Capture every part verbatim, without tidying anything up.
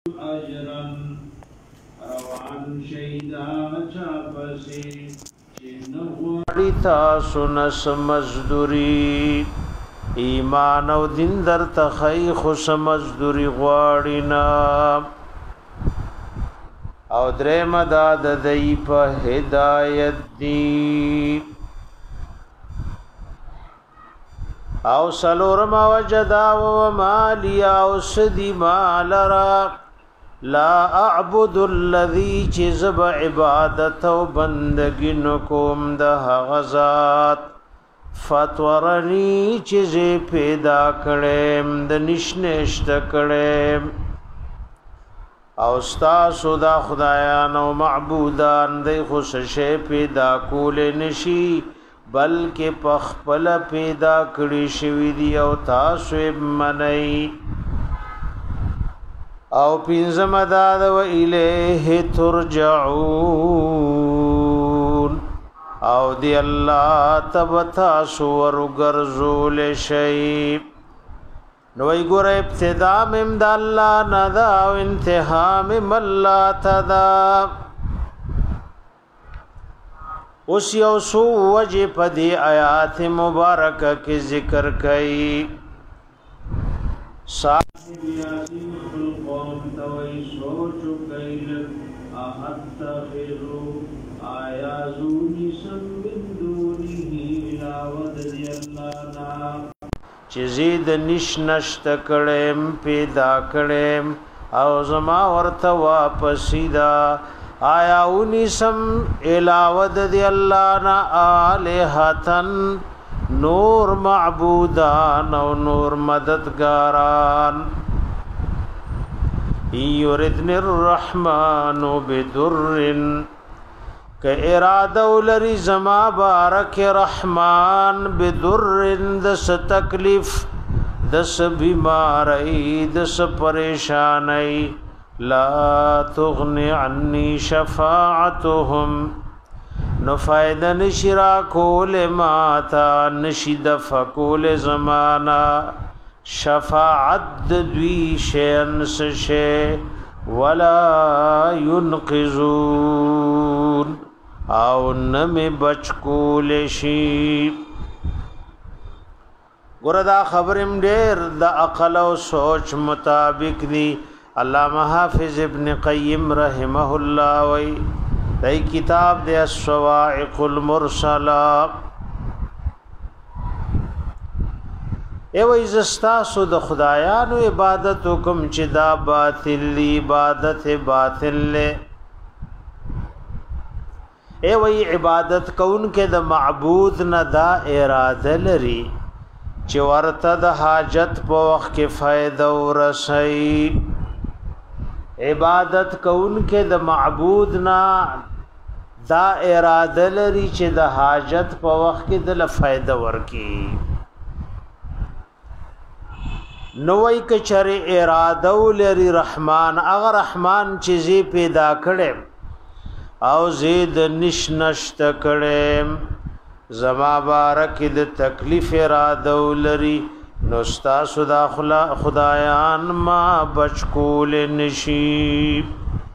اجرا روان شیدا چاپسی چنغواری تاسو نس مزدوری ایمان او دین در تخی خوش مزدوری غواړینا او درم داد دی په هدایت دی او سلورم وجدا و مالی او سدی مالرا لا اعبد الذي جزب عبادت و بندگی نکوم ده غزات فتورنی چیزی پیدا کړم د نشنشت کړم او ستاسو دا خدایان او معبودان دی خوششه پیدا کول نشي بلکې پخپل پیدا کړی شوی دی او تاسو منئ او پینځم داد و الیه ترجعون او دی الله تبتا سور ګرځول شي نو ای ګور ابتدا مم د الله ندا او انتها مم الله تدا اوس یو سو وجه پدی آیات مبارکه کې ذکر کړي صاحب یاسین القوم توي سوچ کایل احتخروا آیازونی سم من دونه لاود دی اللہ نا چیزید نشنشت کڑیم پیدا کڑیم او زما ورت واپسی دا آیاونی سم الاود دی اللہ نا آلہتن نور معبودان او نور مددگاران یردن الرحمن بدرن کہ ارادہ لری زما بارک رحمان بدر دس تکلیف دس بیماری دس پریشانی لا تغنی عنی شفاعتهم نفائد نشرا کول ماتا نشد فکول زمانا شفاعت دوی شین سشے ولا ينقذون او نمی بچ کول شي ګوردا خبرم ډېر د عقل او سوچ مطابق دی علامہ حافظ ابن قیم رحمه الله وی دای کتاب د الصواعق المرسله ای وای زستا سو د خدایانو عبادت حکم چې دا باطل عبادت باطل له ای وای عبادت کون کې د معبود نه دا اراده لري چې ورته د حاجت په وخت کې فائدہ ورسي عبادت کون کې د معبود نه دا اراده لري چې د حاجت په وخت کې د فائدہ ورکي نوای کچر اراده لري رحمان اگر رحمان چیزی پیدا کړي او زید نشنشت کړي زما بارک د تکلیف اراده لري نو تاسو دا خدایان ما بچکول نشي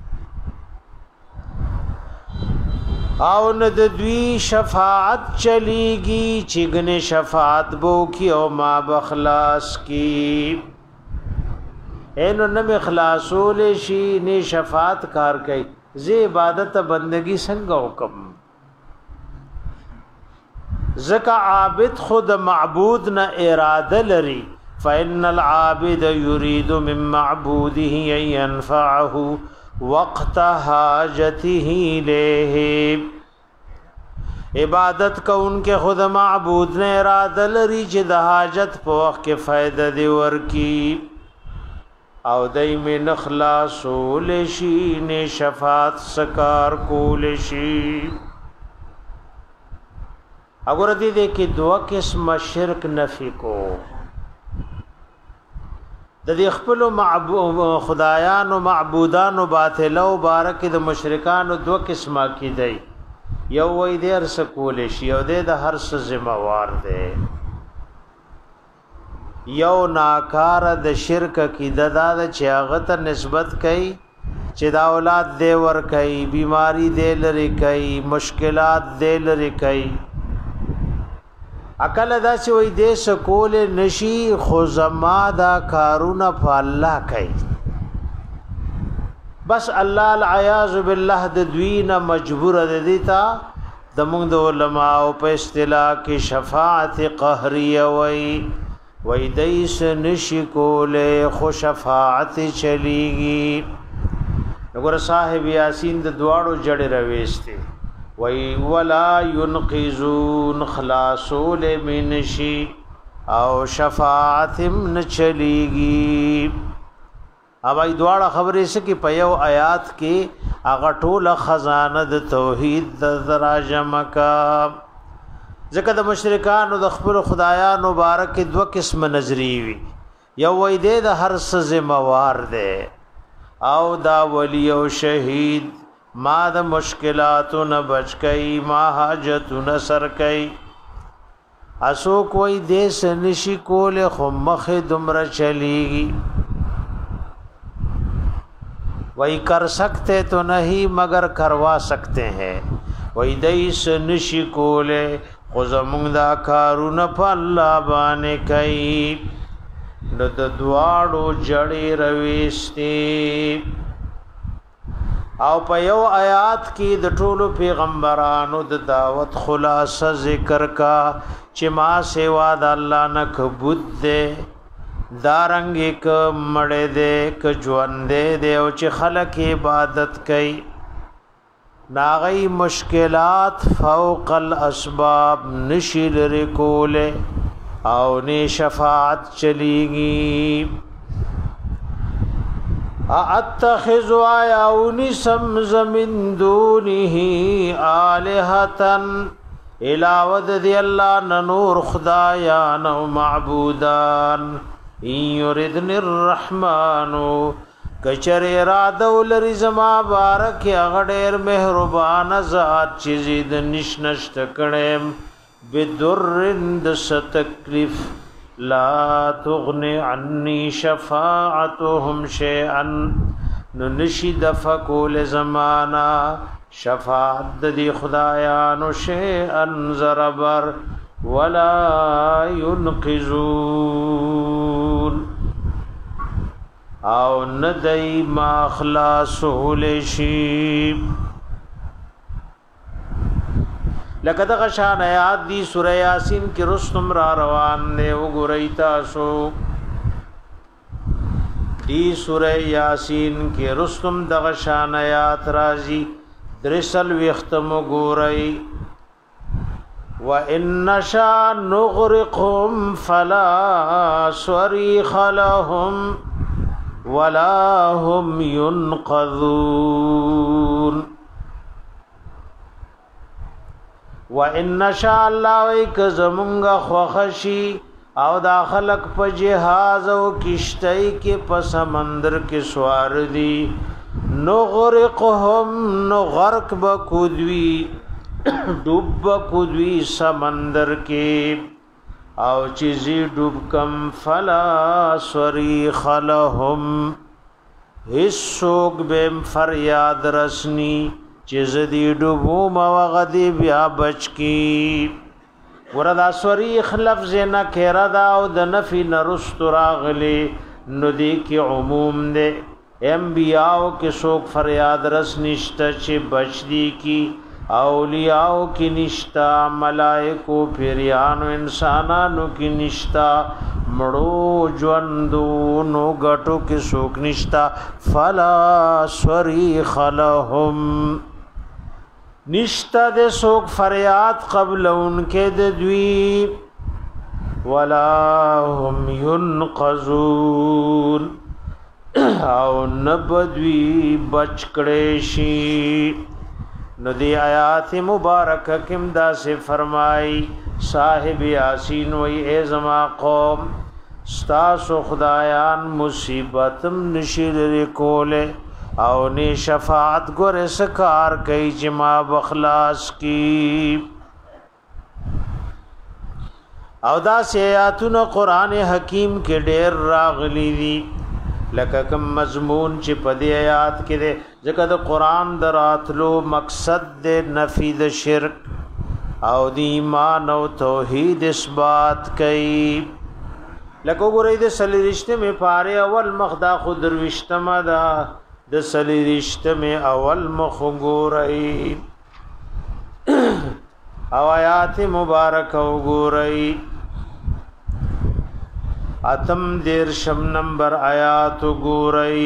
او نه د دوی شفاعت چلیږي چې ګنه شفاعت بو کی او ما بخلاص کی اینو نه اخلاصول شي نه شفاعت کار کوي زی عبادت بندگی څنګه حکم زکا عابد خود معبود نه اراده لري فإن العابد يريد من معبوده أن ينفعه وقت حاجته له عبادت کو ان کے خود معبود نے ارادہ لري چې د حاجت په وخت کې فائدہ دی ورکی او دای می نخلاص ول شي نه شفاعت سکار کول شي اگر دې دې کې دوه قسم شرک نفي کو د دې خپل معبود خدایان او معبودان او باطل او بارک د مشرکان دوه قسمه کې دی یو وې دې ارس کول شي او دې د هر څه ذمہ وار دی یو ناکار د شرک کی ددا د چاغت نسبت کوي چې دا اولاد دې ور کوي بیماری دې لري کوي مشکلات دې لري کوي عقل دا چې وې دې سکول نشي خو زما دا کارونه په الله کوي بس الله العیاذ بالله د دوینه مجبور د دیتا د موږ د علماء په اصطلاح کې شفاعت قهریه وای وای دیس نشی کوله خو شفاعت چلیږي وګوره صاحب یاسین د دواړو جړې رويسته وای ولا ينقذون خلاصول منشي او شفاعت من چلیږي اوای دواړه خبرې سکی په یو آیات کې هغه ټوله خزانه د توحید د دراجم کا ځکه د مشرکان او د خپل خدایانو مبارک دوه قسم نظری وي یو وای دې د هر څه ذمہوار دی او دا ولی او شهید ما د مشکلاتو نه بچ کئ ما حاجتو نه سر کئ اسو کوئی دې سنشي کوله خو مخ دمر چلیږي वही कर सकते तो नहीं मगर करवा सकते हैं वही दईस निशी कोले खुजमुंदा कारून पल्ला बाने कई नद द्वाड़ो जड़े रवेस्ते او په یو آیات کې د ټولو پیغمبرانو د دعوت خلاصه ذکر کا چې ما سیوا د الله نه کبود ده دارنګ یک مړې دې ک ژوند دې او چې خلک عبادت کوي ناغي مشکلات فوق الاسباب نشیل رکوله او نه شفاعت چلیږي اتخذ آیاونی سمزم من دونه آلهتن علاوه دی الله نور خدایان او معبودان یردن الرحمن کچر اراده ولري زما بارک اغډیر مهربان ذات چې زید نشنشت کړم بدرند ستکلیف لا تغني عني شفاعتهم شيئا ننشد فقول زمانا شفاعت دی خدایانو شيئا زربر ولا ينقذون او ندای ما خلاصول شي لکه دغه شان آیات دی سوره یاسین کې رستم را روان دی وګورئ تاسو دی سوره یاسین کې رستم دغه شان آیات راځي درسل وختم وګورئ وَإِن نَّشَأْ نُغْرِقْهُمْ فَلَا صَرِيخَ لَهُمْ وَلَا هُمْ يُنقَذُونَ وَإِن نَّشَأْ اللَّهُ وَيْكَزَمُنْغَ خَوْخَشِي او دا خلق په جهاز او کشتۍ کې په سمندر کې سوار دي نغرقهم نغرق بکودوی ڈوب کودوی سمندر کے او چیزی ڈوب کم فلا صریخ لهم حسوک بیم فریاد رسنی چیز دی ڈوبو موغدی بیا بچ کی وردا صریخ لفظ نکره دا او د نفی نرست راغلی ندی کی عموم دے انبیاء کے سوک فریاد رس نشتا چی بچ دی کی اولیاء کی نشتا ملائکو پیریانو انسانانو کی نشتا مڑو جوندونو گٹو کی سوک نشتا فلا صریخ لهم نشتا دے سوک فریاد قبل ان کے دے دوی ولا هم ينقذون او نبدوی بچ کڑیشی نو دی آیات مبارک کم دا سے فرمائی صاحب یاسین وی اے زما قوم ستاسو خدایان مصیبتم نشیر رکولے او نی شفاعت گور سکار کئی جما بخلاص کی او دا سیاتون قران حکیم کې ډېر راغلي دي لکه کوم مضمون چې په دې آیات کې ده ځکه د قران دراتلو مقصد د نفي د شرک او د ایمان او توحید اثبات کوي لکه وګورئ د سلیریشته می پاره اول مخدا خود درويشتمه دا د سلیریشته می اول مخ وګورئ او آیات مبارک وګورئ اتم دیر شم نمبر آیات وګورئ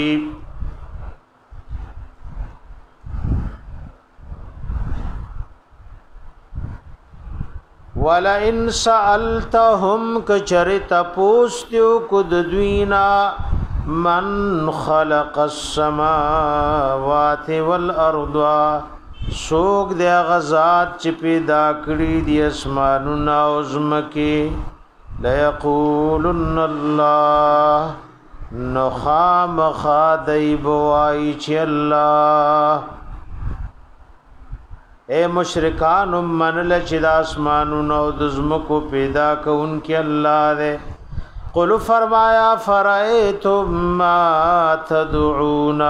ولا ان سالتهم کچرت پوستو کد دوینا من خلق السماوات والارض سوق د غزاد چې پیدا کړی دی اسمانونه او زمکه لا یقولن الله نخام خادی بوای چې الله اے مشرکان من لچ د اسمانونو او د زمکو پیدا کونکي الله دې قل فرمایا فرایتم ما تدعون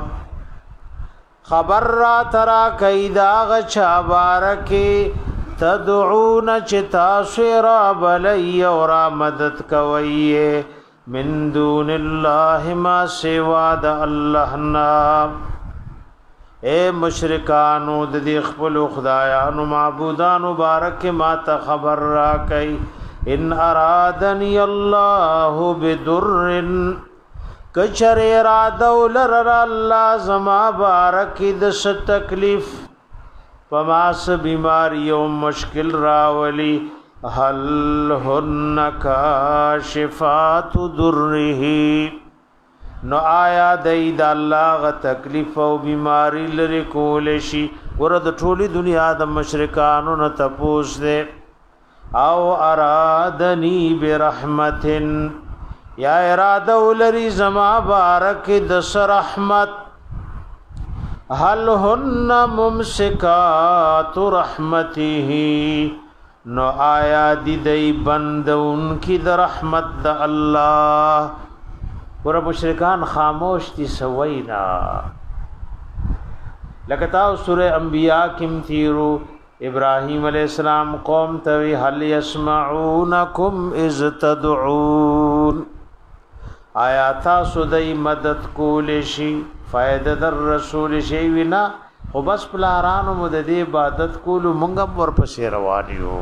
خبر را ترا کیدا غچا بارکی تدعون چتا سرا بلی اور مدد کوي من دون الله ما سوا د الله نام اے مشرکانو د دې خپل خدایانو معبودانو مبارک ما ته خبر را کئ ان ارادنی الله بدر کچر اراده ولر الله زما بارک د تکلیف پماس بیماری او مشکل راولی هل هن کاشفات ضره نو آیا دید الله غ تکلیف او بیماری لري کول شي ورته ټولي دنیا د مشرکانو نه تپوس دے او ارادنی برحمتن یا اراده ولري زما بارک د رحمت هل هن ممسکات رحمته نو آیا دی دی بندون کی د رحمت د الله ور مشرکان خاموش دي سوینا لکتا سورہ انبیاء کم تیرو ابراہیم علیہ السلام قوم توی هل يسمعونکم اذ تدعون آیا تاسو دای مدد کول شي فائدہ در رسول شي وینا خو بس پلارانو مد دې عبادت کول مونږ ورپسې روان یو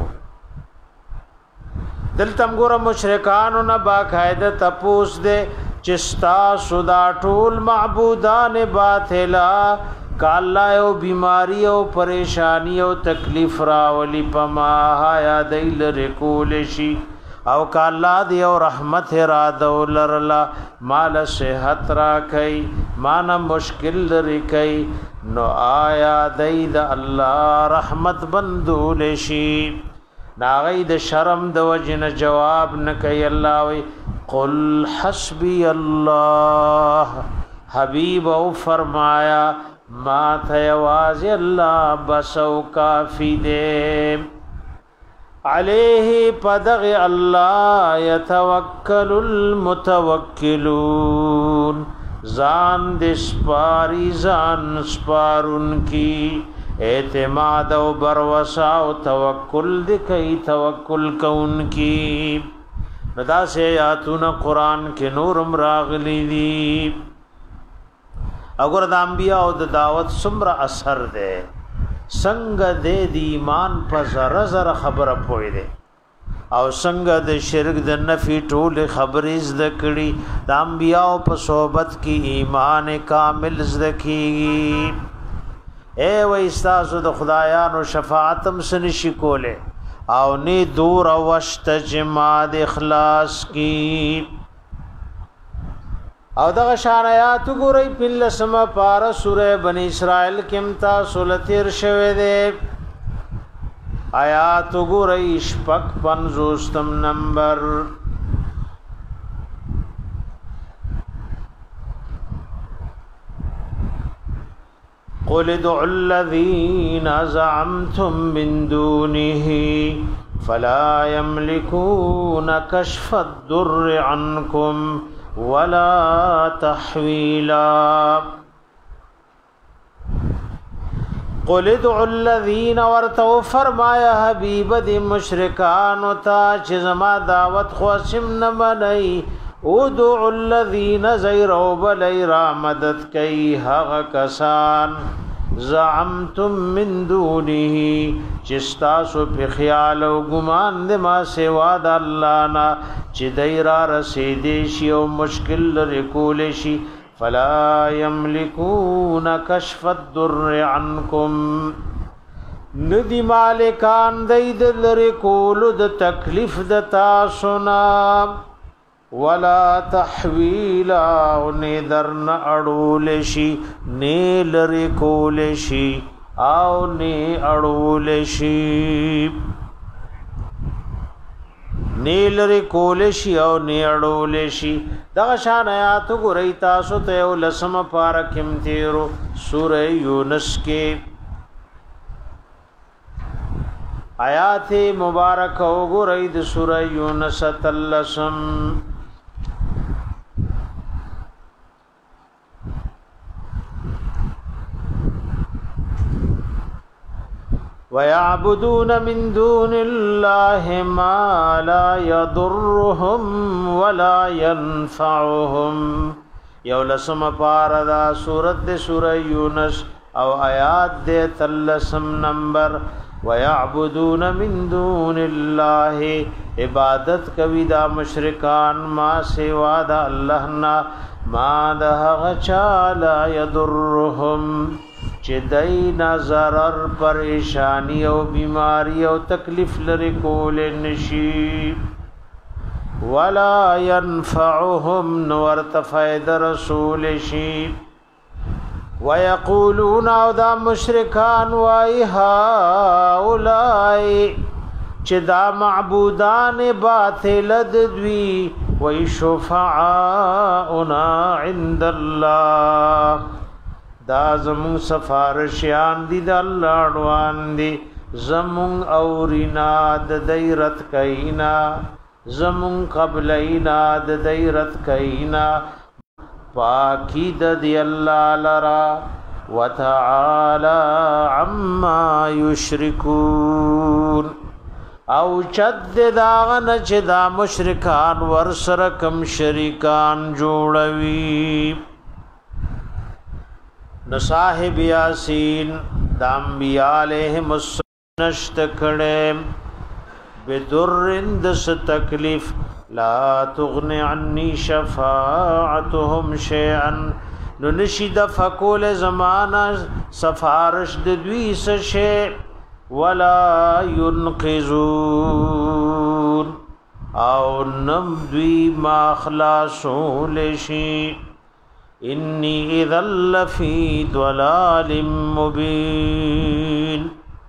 دلتم ګور مشرکانو نه باقاعده تپوس دے چستا سودا ټول معبودان باطلا کالا او بیماری او پریشانی او تکلیف راولی پما یا دیل رکول شي او کالا دی او رحمت را دولرلا مال صحت را کئ مان مشکل لري کئ نو آیا دید الله رحمت بندول شي ناغی د شرم د وجن جواب نکي الله وی قل حسبي الله حبیب او فرمایا ما تیواز الله بس او کافی دے علیہ پدغ اللہ یتوکل المتوکلون زان دسپاری زان سپارن کی اعتماد او بروسا او توکل دکئی توکل کون کی ندا سے آیاتون قرآن کے نورم راغلی دی اگر دا انبیاء او دا دعوت سمر اثر دے سنگ دے دی ایمان پا زر زر خبر پوئی دے او سنگ د شرک د نفی ټول خبر از دکړي د انبیاء په صحبت کې ایمان کامل زدکیږي اے و استاسو د خدایانو شفاعتم سنشی کوله او نی دور وشت جما د اخلاص کی او دغه شان آیات ګورئ په لسمه پارا سوره بنی اسرائیل کې متا سولتیر شوه دے آیات ګورئ شپږ پنځوستم نمبر قل ادعوا الذين زعمتم من دونه فلا يملكون كشف الضر عنكم ولا تحويلا قل ادعوا الذين ورتو فرمایا حبیب دی مشرکان تا چې زما دعوت خوشم نه منئی ادعوا الذين زيروا بلیرا مدد کئی هغه کسان زعمتم من دونه چستاسو په خیال او ګمان د ما سوا د الله نه چې دایرا رسیدې شی او مشکل لري کول شي فلا يملكون كشف الضر عنكم ندی مالکان دید لري کول د تکلیف د تاسو نه ولا تحویلا او نه درن اړول شي نه لري کول شي او نه اړول شي نه لري کول شي او نه اړول شي دا شان آیات ګورئ تاسو ته ولسم پارکم تیرو سوره یونس کې آیات مبارک وګورئ د سوره یونس تلسم وَيَعْبُدُونَ مِن دُونِ اللَّهِ مَا لَا يَضُرُّهُمْ وَلَا يَنفَعُهُمْ یولسم پاردا سورت دے سورہ یونس او آیات دے تلسم نمبر وَيَعْبُدُونَ مِن دُونِ اللَّهِ عبادت کوي دا مشرکان ما سوا دا اللہ نا ما دا غچا لا يضرهم چې دای نظر پریشانی او بیماری او تکلیف لري کول نشي ولا ينفعهم نور تفید رسول شي ويقولون او دا مشرکان وای هؤلاء چې دا معبودان باطل دوی وای شفعاؤنا عند الله دا زمون سفارشیان دی دا اللہ اڑوان دی زمون اورینا دا دیرت کئینا زمون قبلینا دا دیرت کئینا پاکی دا دی اللہ لرا وتعالی عما یشرکون او چد داغن چه دا مشرکان ورسرکم شریکان جوڑوی نو صاحب یاسین د انبیاء علیہم السلام نشت کړه بدرند س تکلیف لا تغنی عنی شفاعتهم شیئا نو نشید فکول زمانہ سفارش د دوی س شی ولا ينقذون او نم دوی ما خلاصون لشی انی اذا لفی ضلال مبین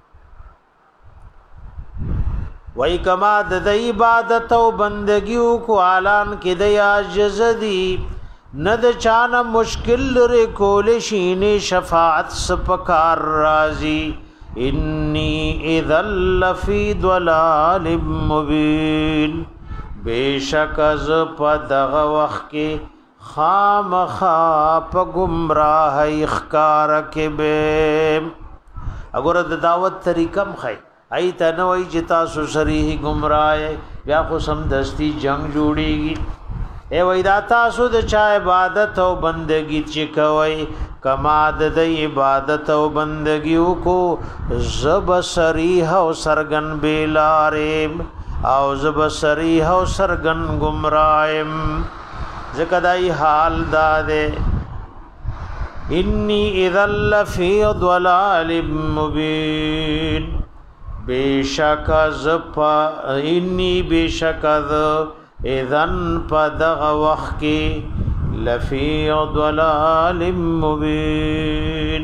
وای کما د عبادت او بندگیو کو اعلان کې د عاجز دی ند چانه مشکل لري کول شینه شفاعت سپکار رازی انی اذا لفی ضلال مبین بیشک از پدغه وخت کې خام خاپ گمراہ اخکار کے بے اگر د دعوت طریقم خی ای تنوی جتا سو سریح گمراہ بیا خو سم دستی جنگ جوڑی گی اے وی دا تاسو د چا عبادت او بندگی چکوی کما د عبادت او بندگی کو زب سریح او سرگن بیلارم او زب سریح او سرگن گمراہم زکدای حال دادے انی اذا لفی ضلال مبین بیشک زپا انی بیشک اذن پدغ وقت کی لفی ضلال مبین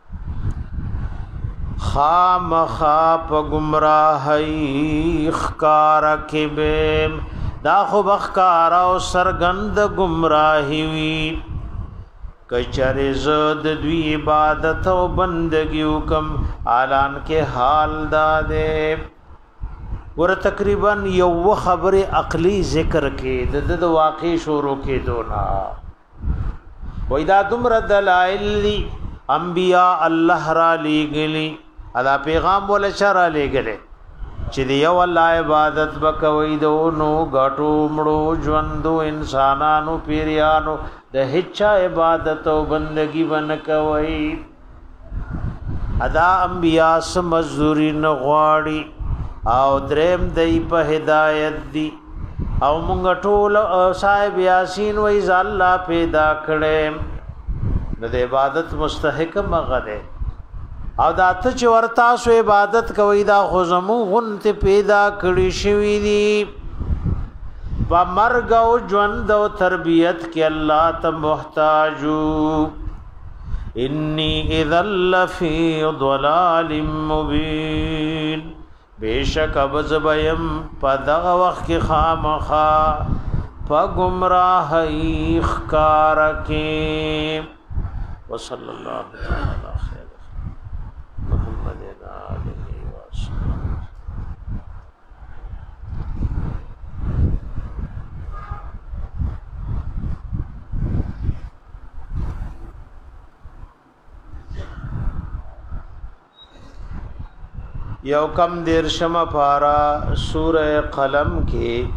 خام خاپ گمراہی خکارک بیم دا خو بخکارا او سرگند گمراہی وی کچر زد دوی عبادت او بندگیو کم اعلان کے حال دادے ور تقریبا یو خبر عقلی ذکر کې د د واقع شروع کې دونا وای دا دمر دلائل لی انبیاء الله را لګلی ادا پیغام ول شر لګلی چې دی یو الله عبادت وکوي دو نو غټو مړو ژوندو انسانانو پیریانو د هیڅ عبادت او بندگی ون کوي ادا انبیاء سم مزوري نه غواړي او دریم دای په هدایت دی او مونږ ټول صاحب یاسین وای ز الله پیدا کړي د عبادت مستحق مغه او دا ته چې ورتا سو عبادت کوي دا خو زمو غنت پیدا کړی شوی دی په مرګ او ژوند او تربیت کې الله ته محتاجو انی اذا لفی ضلال مبین بیشک ابز بیم په دغه وخت کې خامخا په گمراهی ښکار کې وصلی الله تعالی یو کم دیر شمع پارا سورہ قلم کې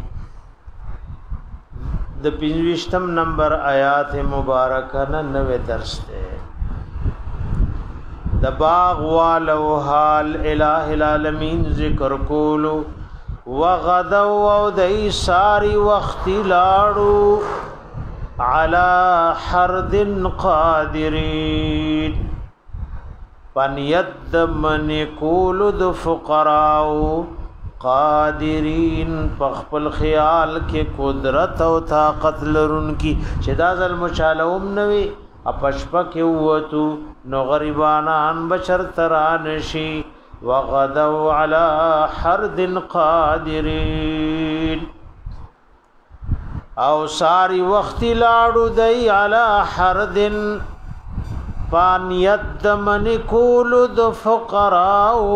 د پنځویشتم نمبر آیات مبارکه نه نوې درس ده د باغ والو حال الہ العالمین ذکر کولو وغدو او دای ساری وخت لاړو علی حرد قادرین پنیت من کول د فقراو قادرین پخپل خیال کې قدرت او طاقت لرون کی شدا ظل مشالوم نوی اپشپ کې وتو نو غریبانان بشر ترانشی وغدوا علی حرد قادرین او ساری وخت لاړو دی علی حردن پانیت دمن کول د فقراو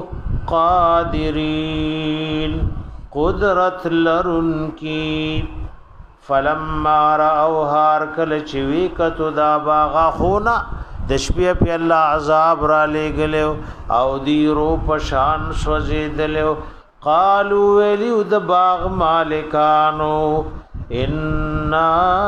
قادرین قدرت لرن کی فلما راو هار کل چوی کتو دا باغا خونا د شپې په الله عذاب را لګلو او دی رو پشان سوځیدلو قالو ویلو د باغ مالکانو ان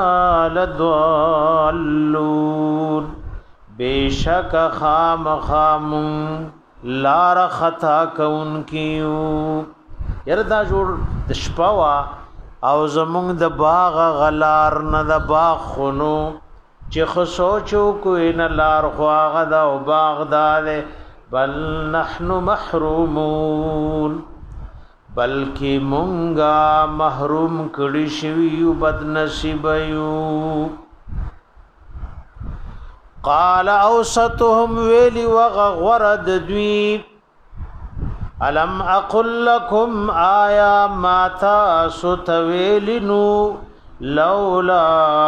لضالون بیشک خام خام لار خطا کون کیو یردا جوړ د شپوا او زمونږ د باغ غلار نه د باغ خونو چې خسوچو کوی نه لار خواغه دا او باغ داله بل نحن محرومون بلکی مونږه محروم کړي شوی بد نصیب یو قال اوسطهم ویلی وغورد دوی الم اقل لكم آیا ماتا ستویلنو لولا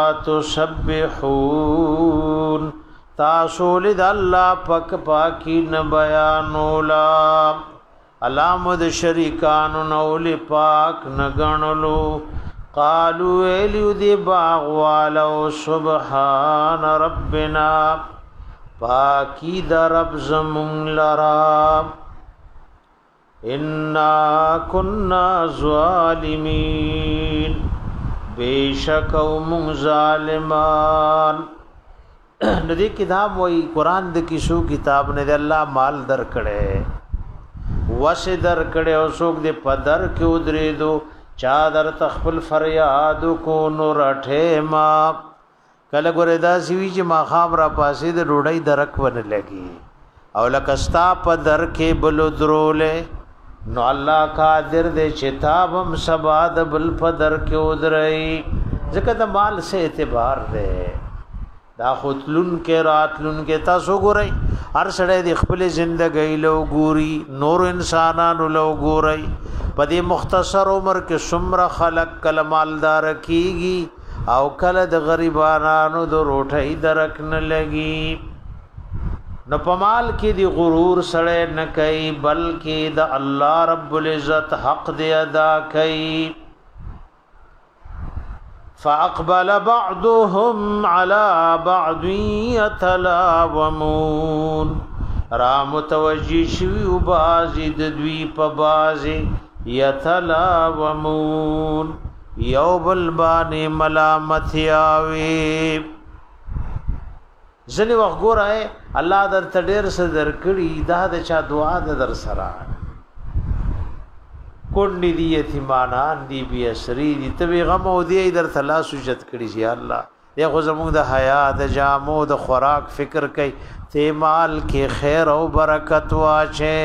تسبحون تاسو لد الله پاک پاکی ن بیانولا علامد شریکانو نول پاک نگنلو قالوا ویلو دی باغ والو سبحان ربنا پاکی در رب زمون لرا انا كنا ظالمین بیشک ومن ظالمان ندی کتاب وای قران د کیسو کتاب نه د الله مال در کړي وس در کړي او څوک د پدر کې ودرې دو چا در تخپل فریاد کو نو رټه ما کله ګره دا سوي چې ما خام را پاسې د ډوډۍ درک ونه لګي او لکستا په در کې بل درولې نو الله قادر دې چې تابم سبا د بل په در کې ودرې ځکه د مال سے اعتبار ده دا خودلون کې راتلون کې تاسو ګورئ هر سړی د خپل ژوندۍ له ګوري نور انسانانو له ګورئ په دې مختصر عمر کې څومره خلق کله مالدار کیږي او کله د غریبانو د روټۍ درک نه لګي نو پمال کې دی غرور سره نه کوي بلکې د الله رب العزت حق دی ادا کوي فاقبل بعضهم على بعض يتلاومون را متوجی شوی و بازی د دوی په بازی یتلاومون یو بل باندې ملامت یاوي ځنی وخت ګورای الله در تډیر سره درکړي دا د چا دعا در سره کونډې دی یتیمانان دی بی اسری دی ته غم او دی در تلا سجت کړي یا الله یا خو زموږ د حیا د جامو د خوراک فکر کوي ته مال کې خیر او برکت واچې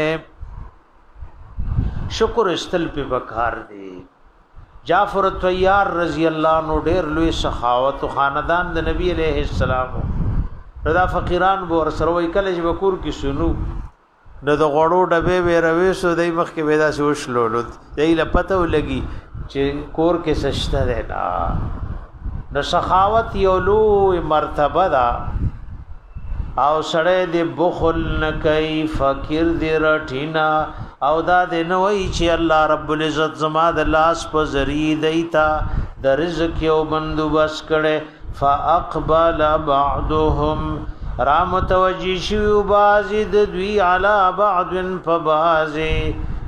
شکر استل په وکار دی جعفر الطیار رضی الله عنه ډېر لوی سخاوت او خاندان د نبی علیہ السلام رضا فقیران بو ور سره وای کله چې وکور کې سنو نو د غړو ډبه وې روي سو دای مخ کې ودا سو شلولو دای لپته ولګي چې کور کې سشته ده نا د سخاوت یو لوی مرتبه ده او سړی د بخل نه کوي فقیر دی رټینا او دا د نوې چې الله رب العزت زما د لاس په ذریعہ دیتا د رزق یو بندوبس کړي فاقبل بعضهم رام توجی شو بازی د دوی علی بعض فبازی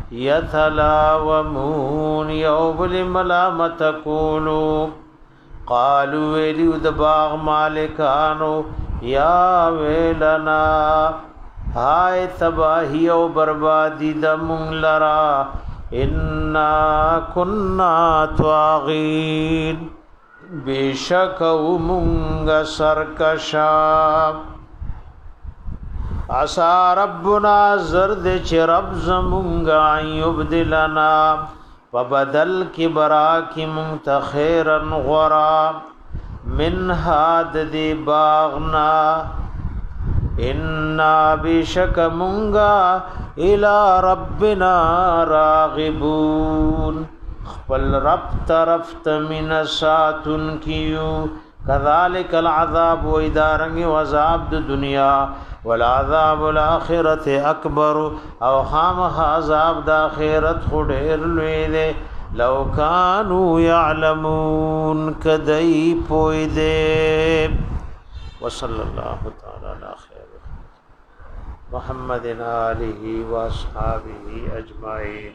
یتلاومون یوبل ملامت کولو قالو ویلیو د باغ مالکانو یا ویلنا ہائے تباہی و بربادی دمون لرا انا کننا تواغین بے شک ومنگ سرکشا عسا ربنا زرد چی رب زمونگا یبدلنا وبدل کی برا کی منتخیرا غرا من ہاد دی باغنا انا بشک منگا الى ربنا راغبون خپل رب طرف تمن ساتن کیو کذالک العذاب و ادارنگ وعذاب د دنیا والعذاب الاخرت اکبر او خام عذاب د اخرت خډیر لوی دے لو کانوا یعلمون کدی پوی دے وصلی اللہ تعالی علی خیر محمد آلہ و اصحابہ اجمعین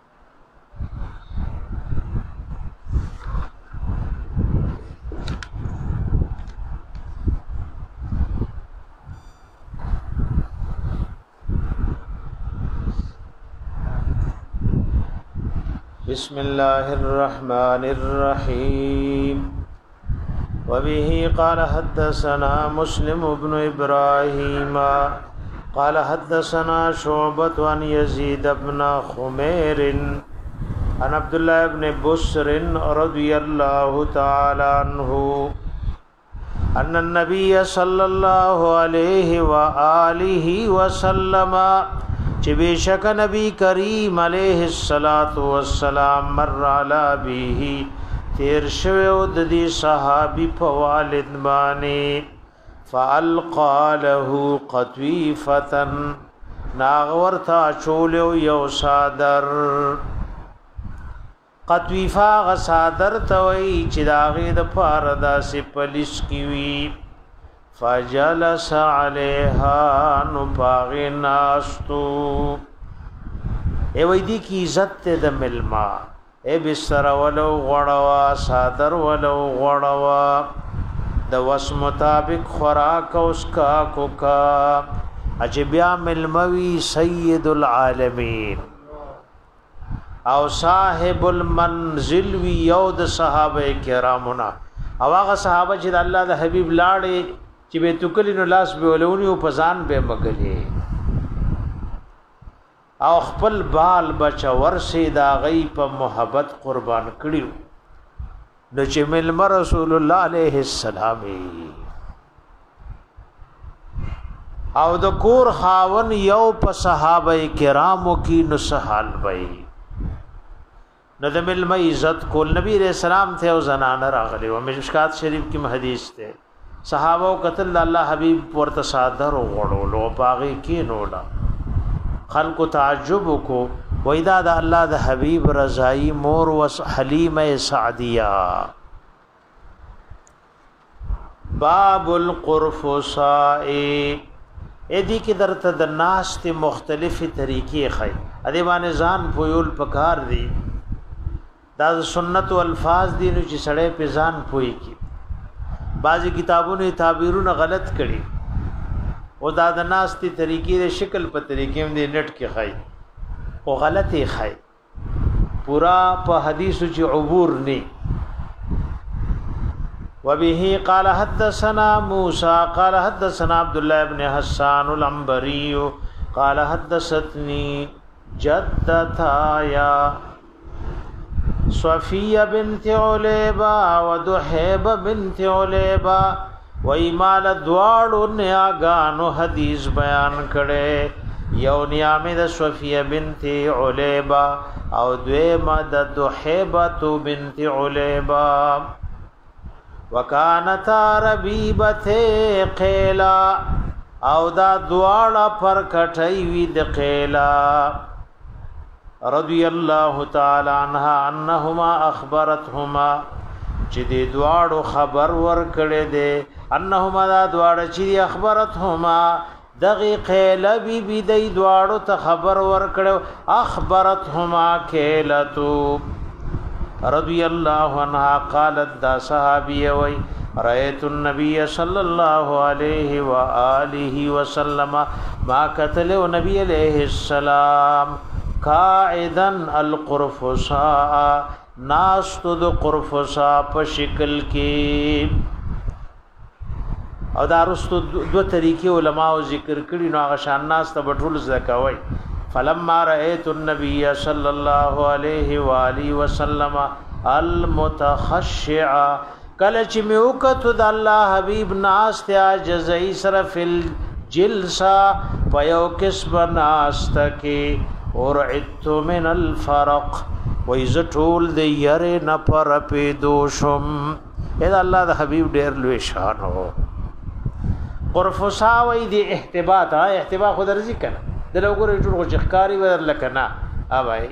بسم الله الرحمن الرحيم وبه قال حدثنا مسلم بن إبراهيم قال حدثنا شعبة عن يزيد بن خمير عن عبد الله بن بسر رضي الله تعالى عنه أن النبي صلى الله عليه وآله وسلم چې بشک نبی کریم علیہ الصلات والسلام مر علی به تیر شوه د دې صحابي په والد باندې فالقى له قطويفه ناغور تا چول یو صادر قطويفه غ صادر توي چې داغه د پاره داسې پولیس کی وی فجلس علیها نباغی ناستو اے ویدی کی عزت تے دا ملما اے بستر ولو غڑوا صادر ولو غڑوا دا وس مطابق خوراک اس کا کوکا عجبیا ملموی سید العالمین او صاحب المنزل وی یود صحابہ کرامنا او هغه صحابه چې الله د حبیب لاړې چې به توکلی نو لاس به ولونی او پزان به مګلې او خپل بال بچا ورسه دا غي په محبت قربان کړیو نو چې مل رسول الله عليه السلام او د کور خاون یو په صحابه کرامو کې نو سحال وای نو د مل عزت کول نبی رسول الله ته او زنانه راغلي او مشکات شریف کې حدیث ته صحابه قتل الله حبیب ورته صادر غړولو پاغي کې نولا خلق تعجب کو وېدا د الله د حبیب رضای مور وس حلیمه سعدیه. باب القرفصاء ادي کې درته د ناس ته مختلفي طریقې خای ادي باندې ځان پویول پکار دي دا سنت او الفاظ دي نو چې سړی په ځان پوي کی بعضی کتابونو تعبیرونه غلط کړي او دا د ناس ته طریقې د شکل په طریقې هم دي نت کې خای او غلطي خای پورا په حدیثو چې عبور نه. وبه قال حدثنا موسى قال حدثنا عبد الله بن حسان العنبري قال حدثتني جدتايا صفية بنت عليبة ودحيبة بنت عليبة وإمال دوار نیاغانو حدیث بیان کړي یو نیامه د صفية بنت عليبة او دویمه د دحيبة بنت عليبة وکانتا ربیبته قیلا او دا دواړه پر کټی وی د قیلا رضی الله تعالی عنها انهما اخبرتهما چې د دواړو خبر ور کړي دي انهما دا دواړه چې اخبرتهما دغه قیلا بی بی د دواړو ته خبر ور کړي اخبرتهما قیلتو رضی الله عنها قالت دا صحابیه وی رأيت النبي صلى الله عليه وآله وسلم ما قتل نبی علیہ السلام قاعدا القرفصاء ناستو د قرفصاء په شکل کې او دا رستو دو طریقې علماء ذکر کړي نو هغه شان ناس ته بټول زکوي. فلما رأيت النبي صلى الله عليه وآله وسلم المتخشع کله چې مې وکړو د الله حبيب ناس ته عاجزي سره فل جلسا پيو قسم ناس تکي اور عدت من الفرق وإذ طول د ير نه پر په دوشم اذا الله د حبيب ډېر لوی شان هو. قرفصا وې د احتباط احتباط خو درځي کنه دلته وګورئ ټول ځخکاری ور لکنه اوای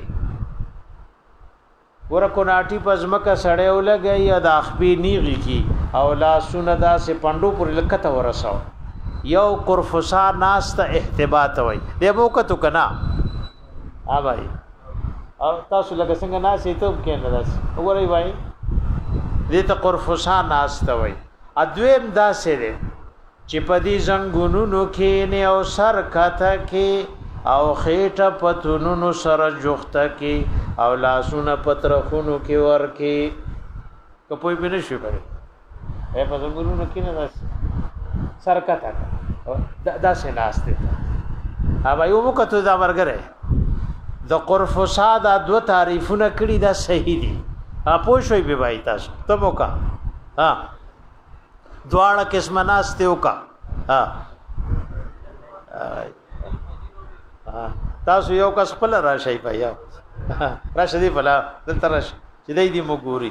ورکو ناټي پزمکه سړیو لګي یا د اخبي نیغي کی او لا سندا سے پندو پر لکته ورساو یو قرفصا ناس ته احتباط وای د موقع تو کنا اوای او تاسو لکه څنګه ناس ته کې نه راس وګورئ وای دې ته قرفصا ناس ته وای ادویم دا سره چې پدی زنګونو کې نه او سر کاته کې او خېټه پتونونو سره جوخته کې او لاسونه پترخونو کې ور کې کپوی بنه شي پره اے په زنګونو کې نه راس سر کاته دا دا سه ناشته اوبه یو وکړه دا ورګره د قرفصا دا دو تعریفونه کړي دا صحیح دي اپو شوي به وای تاسو ته موکا ها دواړه قسمه ناشته وکا ها تاسو یو کس خپل راشي پیا راشه دی بلا دلته راشه چې دای دی مګوري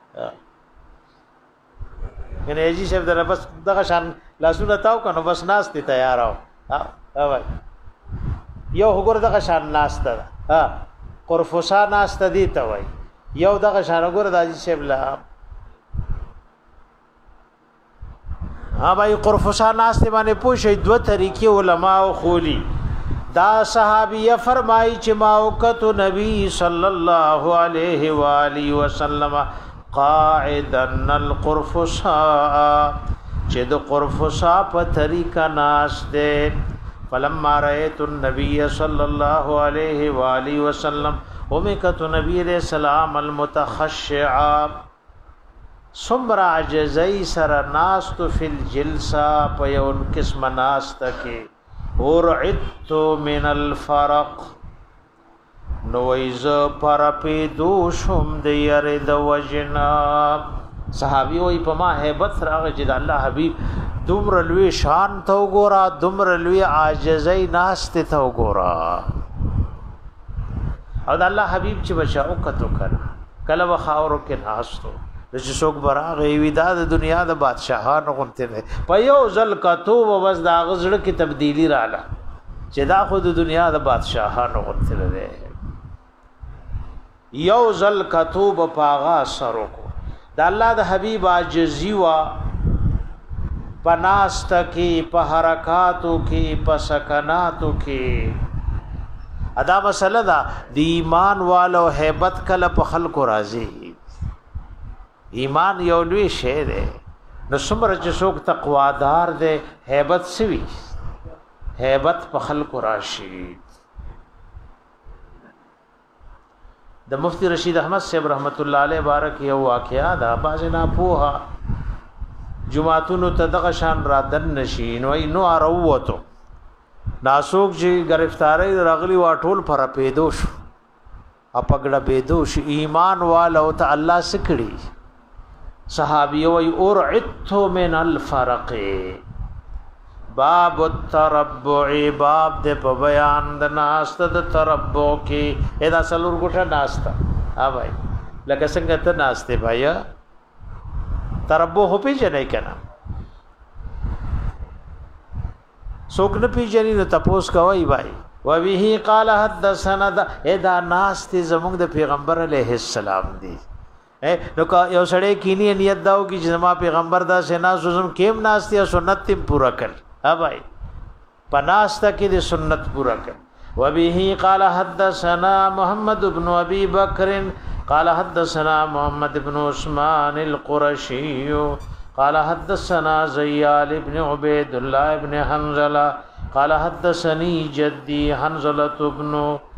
کنه ایجی شپ در بس دغه شان لاسونه تاو کنه بس ناس ته تیار او ها وای یو وګور دغه شان ناس ته ها قرفصا ناس ته دی ته وای یو دغه شان وګور د ایجی شپ لا ها بھائی قرفصا ناس ته باندې پوښي دوه طریقې علما او خولی دا صحابیه فرمای چې ما وکتو نبی صلی الله علیه و آله وسلم قاعدا القرفصاء چې د قرفصا په طریقه ناس ده. فلما رأيت النبي صلى الله عليه وآله وسلم ومکتو نبی علیہ السلام المتخشع سمرا عجزی سر ناس تو فی الجلسہ پیون قسم ناس تکی ورعدت من الفرق نویز پر پی دوشم دیر دو وجنا. صحابی وی پما حیبت راغ جد اللہ حبیب دمر لوی شان تو گورا دمر لوی عاجزی ناست تو گورا او دا اللہ حبیب چی بچا اکتو کنا کلو خاورو کے ناستو چې څوک براغه وي دا د دنیا د بادشاہانو غونته ده په یو ځل کتو و بس دا غزړه کې تبدیلی رااله چې دا خو د دنیا د بادشاہانو غونته ده یو ځل کتو په پاغا سرو کو د الله د حبیب عاجزی وا پناست کې په حرکاتو کې په سکناتو کې ادا مسله دا د ایمان والو hebat کله په خلکو راځي ایمان یو لوی شی دی نو څومره چې څوک تقوادار دی hebat سوي hebat په خلکو راشي د مفتی رشید احمد صاحب رحمت الله علیه بارک یو واقعا دا بازنا پوها جمعتونو تدغه شان را دن نشین وای نو اروتو ناسوک چې گرفتاری راغلی واټول پر پیدو شو اپګړه پیدو شو ایمان والو ته الله سکړي صحابی وی ارعدت من الفرق باب التربع باب د په بیان د ناست د تربع کې ادا سلور ګټه ناستا ها بھائی لکه څنګه ته ناسته بھائی تربع هو پیژنې کنه څوک نه پیژنې نو تاسو کوي بھائی و به قال حدثنا ادا ناست زموږ د پیغمبر علیه السلام دی نو کا یو سړی کینی نیت داو کی چې ما پیغمبر دا سینا سوزم کېم ناستیا سنت تیم پورا کړ ها بھائی پناستا کې د سنت پورا کړ و به قال حدثنا محمد بن ابي بکر قال حدثنا محمد بن عثمان القرشي قال حدثنا زيال بن عبيد الله بن حنظله قال حدثني جدي حنظله بن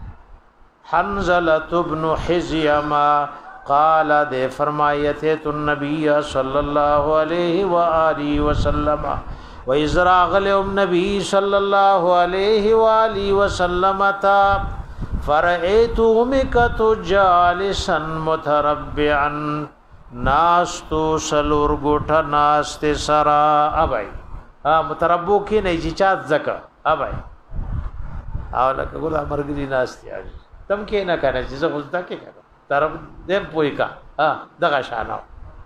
حنظله بن حزيما قال دے فرمایته تو نبی صلی اللہ علیہ وآلہ وسلم و ازرا غلم نبی صلی اللہ علیہ وآلہ وسلم تا فرئیتو مکت جالسا متربعا ناستو سلور گوٹا ناست سرا ابائی متربو کی نہیں جی چات زکا ابائی اولا کہ گولا مرگری ناستی آجی تم کی نہ کرنا چیزا خلطا کی کرنا طرف دیم پوئی کا دغه شانو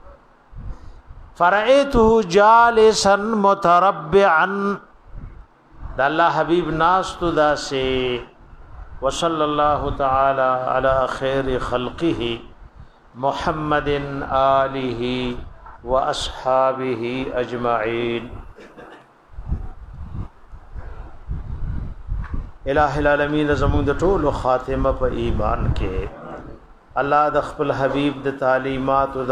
فرئیته جالسا متربعا د الله حبیب ناستو داسه وصلی الله تعالی علی خیر خلقه محمد آله واصحابه اجمعین الہ العالمین زمون د ټولو خاتمه په ایمان کې الله د خپل حبیب د تعلیمات او د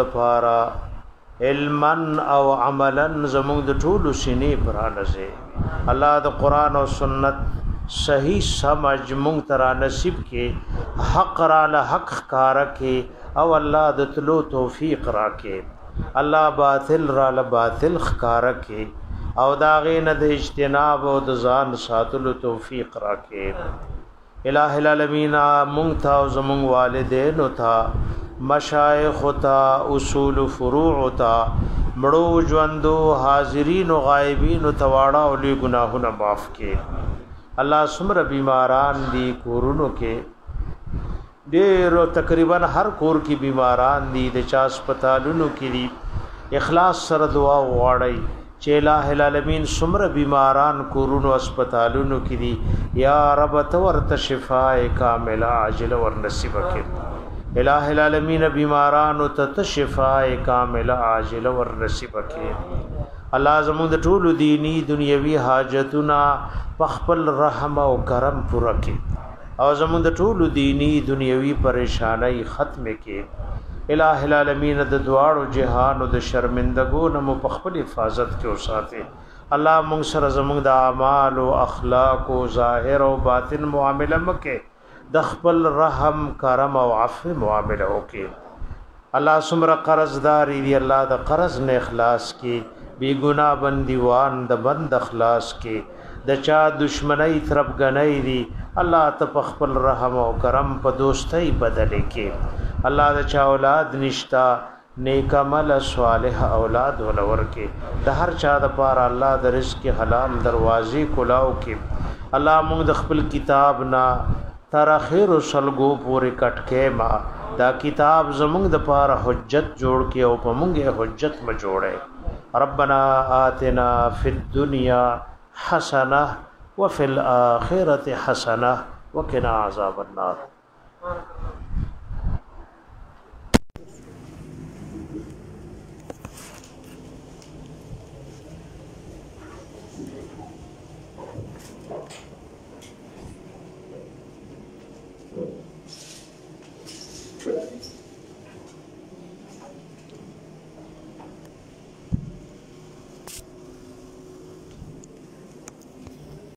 پاره علمن او عملن زموږ د ټولو سینې پرانځي الله د قران او سنت صحیح سمجھ مونږ ترا نصیب کې حق را له حق کار کې او الله د تلو توفیق را کې الله باطل را له باطل خکار کې او داغې نه د اجتناب او د ځان ساتلو توفیق را کې الہ العالمین مونږ او زمون والدین او تا مشایخ او تا اصول فروع او تا مړو ژوندو حاضرین او غایبین او تواړه او لوی ګناهونه معاف کړي الله سمره بیماران دي کورونو کې ډېر تقریبا هر کور کې بیماران دي د چا هسپتالونو کې دي اخلاص سره دعا وغواړي چې الہ العالمین سمره بیماران کورونو هسپتالونو کې دي یا رب تورت شفاء کامله عاجل ور نصیب کړي الہ العالمین بیماران ته شفاء کامله عاجل ور نصیب کړي الله زموږ د ټولو دینی دنیوي حاجتونه په خپل رحم او کرم پوره کړي او زموږ د ټولو دینی دنیوي پریشانای ختم کړي الہ العالمین د دعاړو جهان او د شرمندګو نو په خپل حفاظت کې اوساته الله موږ سره زموږ د اعمال او اخلاق او ظاهر او باطن معامله مکه د خپل رحم کرم او عفو معامله وکړي الله سمره قرضدار دی الله د قرض نه اخلاص کې بی ګنا بندیوان د بند اخلاص کې د چا دشمنی طرف غنۍ دی الله ته خپل رحم او کرم په دوستۍ بدل کې الله د چا اولاد نشتا نیک عمل صالح اولاد ولور کې د هر چا د پاره الله د رزق حلال دروازې کلاو کې الله موږ د خپل کتاب نا تر اخر سلګو پورې کټکې ما دا کتاب زمونږ د پاره حجت جوړ کې او په مونږه حجت ما جوړه ربنا آتنا فی الدنیا حسنه وفي الاخره حسنه وقنا عذاب النار.